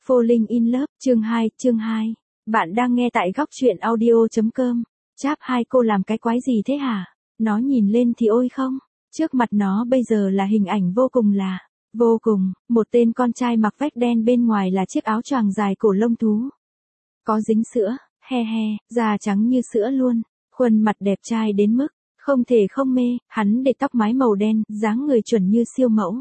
Falling in Love, chương 2. Bạn đang nghe tại góc truyện audio.com. Chap 2 cô làm cái quái gì thế hả? Nó nhìn lên thì ôi không. Trước mặt nó bây giờ là hình ảnh vô cùng, một tên con trai mặc vest đen bên ngoài là chiếc áo choàng dài cổ lông thú. Có dính sữa, he, da trắng như sữa luôn. Khuôn mặt đẹp trai đến mức, không thể không mê, hắn để tóc mái màu đen, dáng người chuẩn như siêu mẫu.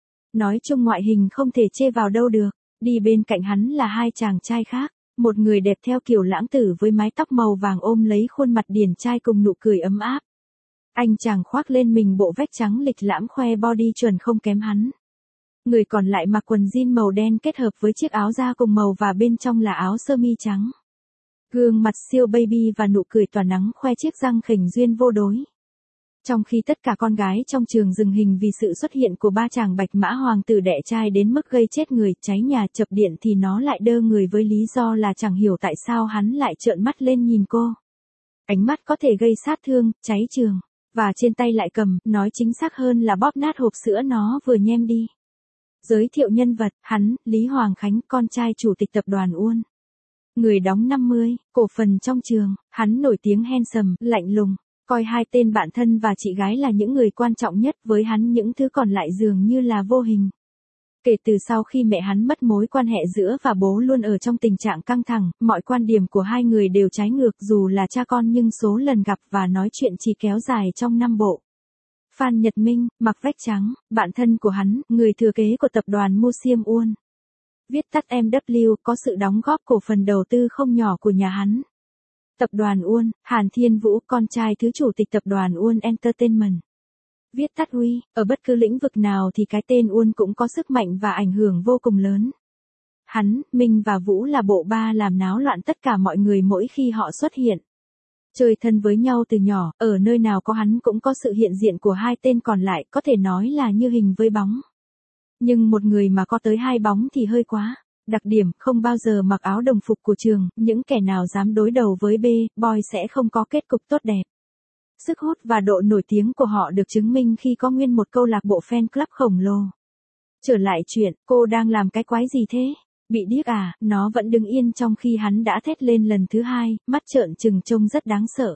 Nói chung ngoại hình không thể chê vào đâu được. Đi bên cạnh hắn là hai chàng trai khác, một người đẹp theo kiểu lãng tử với mái tóc màu vàng ôm lấy khuôn mặt điển trai cùng nụ cười ấm áp. Anh chàng khoác lên mình bộ vest trắng lịch lãm khoe body chuẩn không kém hắn. Người còn lại mặc quần jean màu đen kết hợp với chiếc áo da cùng màu và bên trong là áo sơ mi trắng. Gương mặt siêu baby và nụ cười tỏa nắng khoe chiếc răng khểnh duyên vô đối. Trong khi tất cả con gái trong trường dừng hình vì sự xuất hiện của ba chàng bạch mã hoàng tử đẻ trai đến mức gây chết người, cháy nhà chập điện thì nó lại đơ người với lý do là chẳng hiểu tại sao hắn lại trợn mắt lên nhìn cô. Ánh mắt có thể gây sát thương, cháy trường, và trên tay lại cầm, nói chính xác hơn là bóp nát hộp sữa nó vừa nhem đi. Giới thiệu nhân vật, hắn, Lý Hoàng Khánh, con trai chủ tịch tập đoàn Uôn. Người đóng 50, cổ phần trong trường, hắn nổi tiếng handsome, lạnh lùng. Coi hai tên bạn thân và chị gái là những người quan trọng nhất, với hắn những thứ còn lại dường như là vô hình. Kể từ sau khi mẹ hắn mất, mối quan hệ giữa và bố luôn ở trong tình trạng căng thẳng, mọi quan điểm của hai người đều trái ngược dù là cha con nhưng số lần gặp và nói chuyện chỉ kéo dài trong năm bộ. Phan Nhật Minh, mặc vest trắng, bạn thân của hắn, người thừa kế của tập đoàn Musiam Uôn. Viết tắt MW, có sự đóng góp cổ phần đầu tư không nhỏ của nhà hắn. Tập đoàn Uôn, Hàn Thiên Vũ, con trai thứ chủ tịch tập đoàn Uôn Entertainment. Viết tắt Uy, ở bất cứ lĩnh vực nào thì cái tên Uôn cũng có sức mạnh và ảnh hưởng vô cùng lớn. Hắn, Minh và Vũ là bộ ba làm náo loạn tất cả mọi người mỗi khi họ xuất hiện. Chơi thân với nhau từ nhỏ, ở nơi nào có hắn cũng có sự hiện diện của hai tên còn lại, có thể nói là như hình với bóng. Nhưng một người mà có tới hai bóng thì hơi quá. Đặc điểm, không bao giờ mặc áo đồng phục của trường, những kẻ nào dám đối đầu với boy sẽ không có kết cục tốt đẹp. Sức hút và độ nổi tiếng của họ được chứng minh khi có nguyên một câu lạc bộ fan club khổng lồ. Trở lại chuyện, cô đang làm cái quái gì thế? Bị điếc à? Nó vẫn đứng yên trong khi hắn đã thét lên lần thứ hai, mắt trợn trừng trông rất đáng sợ.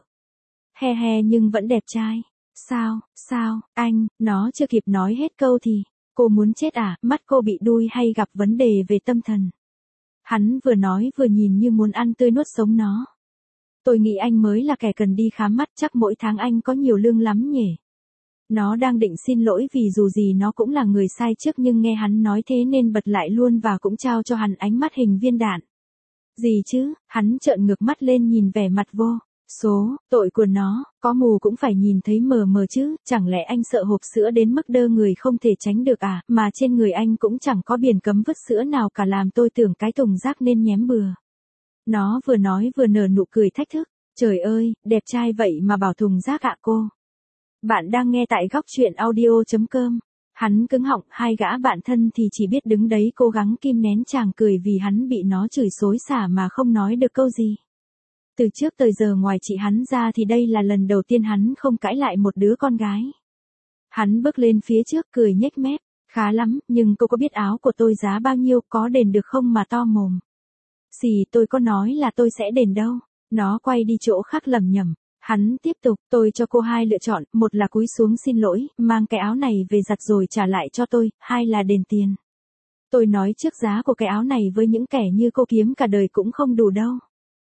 He nhưng vẫn đẹp trai. Sao, anh, nó chưa kịp nói hết câu thì... Cô muốn chết à? Mắt cô bị đui hay gặp vấn đề về tâm thần? Hắn vừa nói vừa nhìn như muốn ăn tươi nuốt sống nó. Tôi nghĩ anh mới là kẻ cần đi khám mắt, chắc mỗi tháng anh có nhiều lương lắm nhỉ. Nó đang định xin lỗi vì dù gì nó cũng là người sai trước nhưng nghe hắn nói thế nên bật lại luôn và cũng trao cho hắn ánh mắt hình viên đạn. Gì chứ? Hắn trợn ngược mắt lên nhìn vẻ mặt vô số, tội của nó, có mù cũng phải nhìn thấy mờ mờ chứ, chẳng lẽ anh sợ hộp sữa đến mức đơ người không thể tránh được à, mà trên người anh cũng chẳng có biển cấm vứt sữa nào cả, làm tôi tưởng cái thùng rác nên nhém bừa. Nó vừa nói vừa nở nụ cười thách thức, trời ơi, đẹp trai vậy mà bảo thùng rác ạ cô. Bạn đang nghe tại góc truyện audio.com. Hắn cứng họng, hai gã bạn thân thì chỉ biết đứng đấy cố gắng kìm nén chàng cười vì hắn bị nó chửi xối xả mà không nói được câu gì. Từ trước tới giờ ngoài chị hắn ra thì đây là lần đầu tiên hắn không cãi lại một đứa con gái. Hắn bước lên phía trước cười nhếch mép, khá lắm, nhưng cô có biết áo của tôi giá bao nhiêu, có đền được không mà to mồm. Xì, tôi có nói là tôi sẽ đền đâu. Nó quay đi chỗ khác lẩm nhẩm. Hắn tiếp tục, tôi cho cô hai lựa chọn, một là cúi xuống xin lỗi, mang cái áo này về giặt rồi trả lại cho tôi, hai là đền tiền. Tôi nói trước giá của cái áo này với những kẻ như cô kiếm cả đời cũng không đủ đâu.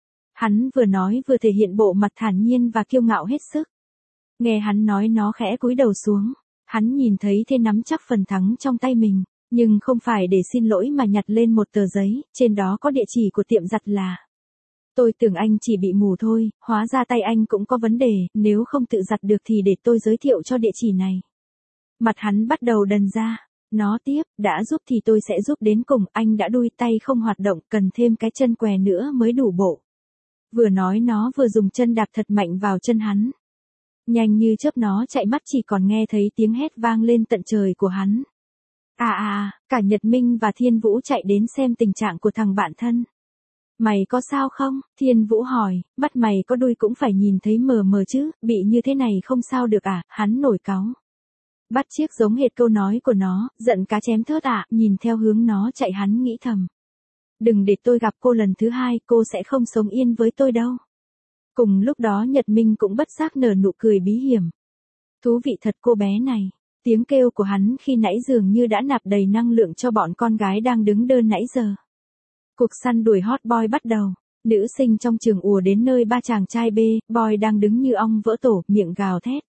Hắn vừa nói vừa thể hiện bộ mặt thản nhiên và kiêu ngạo hết sức. Nghe hắn nói nó khẽ cúi đầu xuống. Hắn nhìn thấy thế nắm chắc phần thắng trong tay mình, nhưng không phải để xin lỗi mà nhặt lên một tờ giấy, trên đó có địa chỉ của tiệm giặt là. Tôi tưởng anh chỉ bị mù thôi, hóa ra tay anh cũng có vấn đề, nếu không tự giặt được thì để tôi giới thiệu cho địa chỉ này. Mặt hắn bắt đầu đần ra. Nó tiếp, đã giúp thì tôi sẽ giúp đến cùng, anh đã đuôi tay không hoạt động, cần thêm cái chân què nữa mới đủ bộ. Vừa nói nó vừa dùng chân đạp thật mạnh vào chân hắn. Nhanh như chớp nó chạy mất chỉ còn nghe thấy tiếng hét vang lên tận trời của hắn. Cả Nhật Minh và Thiên Vũ chạy đến xem tình trạng của thằng bạn thân. Mày có sao không? Thiên Vũ hỏi, mắt mày có đuôi cũng phải nhìn thấy mờ mờ chứ, bị như thế này không sao được à, hắn nổi cáu. Bắt chiếc giống hệt câu nói của nó, giận cá chém thớt nhìn theo hướng nó chạy hắn nghĩ thầm. Đừng để tôi gặp cô lần thứ hai, cô sẽ không sống yên với tôi đâu. Cùng lúc đó Nhật Minh cũng bất giác nở nụ cười bí hiểm. Thú vị thật cô bé này. Tiếng kêu của hắn khi nãy dường như đã nạp đầy năng lượng cho bọn con gái đang đứng đơ nãy giờ. Cuộc săn đuổi hot boy bắt đầu. Nữ sinh trong trường ùa đến nơi ba chàng trai boy đang đứng như ong vỡ tổ, miệng gào thét.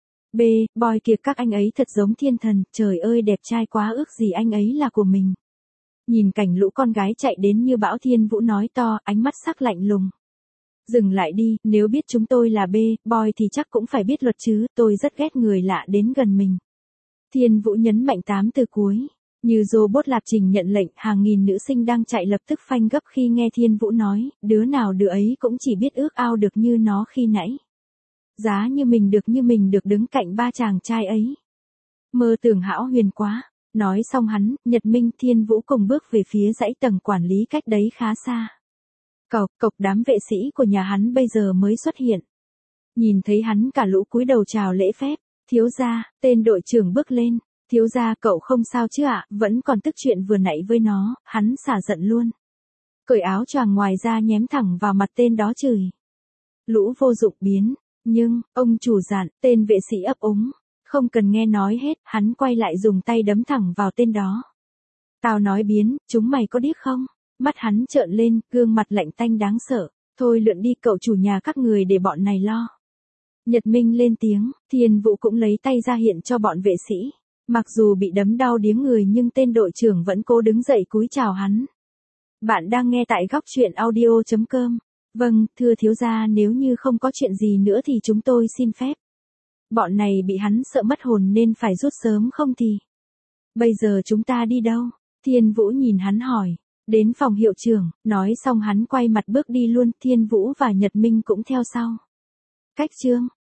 Boy kìa, các anh ấy thật giống thiên thần, trời ơi đẹp trai quá, ước gì anh ấy là của mình. Nhìn cảnh lũ con gái chạy đến như bão, Thiên Vũ nói to, ánh mắt sắc lạnh lùng. Dừng lại đi, nếu biết chúng tôi là boy thì chắc cũng phải biết luật chứ, tôi rất ghét người lạ đến gần mình. Thiên Vũ nhấn mạnh 8 từ cuối. Như robot lập trình nhận lệnh, hàng nghìn nữ sinh đang chạy lập tức phanh gấp khi nghe Thiên Vũ nói, đứa nào đứa ấy cũng chỉ biết ước ao được như nó khi nãy. Giá như mình được đứng cạnh ba chàng trai ấy. Mơ tưởng hão huyền quá. Nói xong hắn, Nhật Minh, Thiên Vũ cùng bước về phía dãy tầng quản lý cách đấy khá xa. Cộc đám vệ sĩ của nhà hắn bây giờ mới xuất hiện. Nhìn thấy hắn cả lũ cúi đầu chào lễ phép. Thiếu gia, tên đội trưởng bước lên. Thiếu gia, cậu không sao chứ ạ? Vẫn còn tức chuyện vừa nãy với nó, hắn xả giận luôn. Cởi áo choàng ngoài ra nhém thẳng vào mặt tên đó chửi. Lũ vô dụng biến. Nhưng, ông chủ dặn, tên vệ sĩ ấp úng. Không cần nghe nói hết, hắn quay lại dùng tay đấm thẳng vào tên đó. Tao nói biến, chúng mày có điếc không? Mắt hắn trợn lên, gương mặt lạnh tanh đáng sợ. Thôi lượn đi cậu chủ nhà các người để bọn này lo. Nhật Minh lên tiếng, Thiên Vũ cũng lấy tay ra hiện cho bọn vệ sĩ. Mặc dù bị đấm đau điếng người nhưng tên đội trưởng vẫn cố đứng dậy cúi chào hắn. Bạn đang nghe tại góc truyện audio.com. Vâng, thưa thiếu gia, nếu như không có chuyện gì nữa thì chúng tôi xin phép. Bọn này bị hắn sợ mất hồn nên phải rút sớm không thì. Bây giờ chúng ta đi đâu? Thiên Vũ nhìn hắn hỏi. Đến phòng hiệu trưởng, nói xong hắn quay mặt bước đi luôn, Thiên Vũ và Nhật Minh cũng theo sau. Cách chương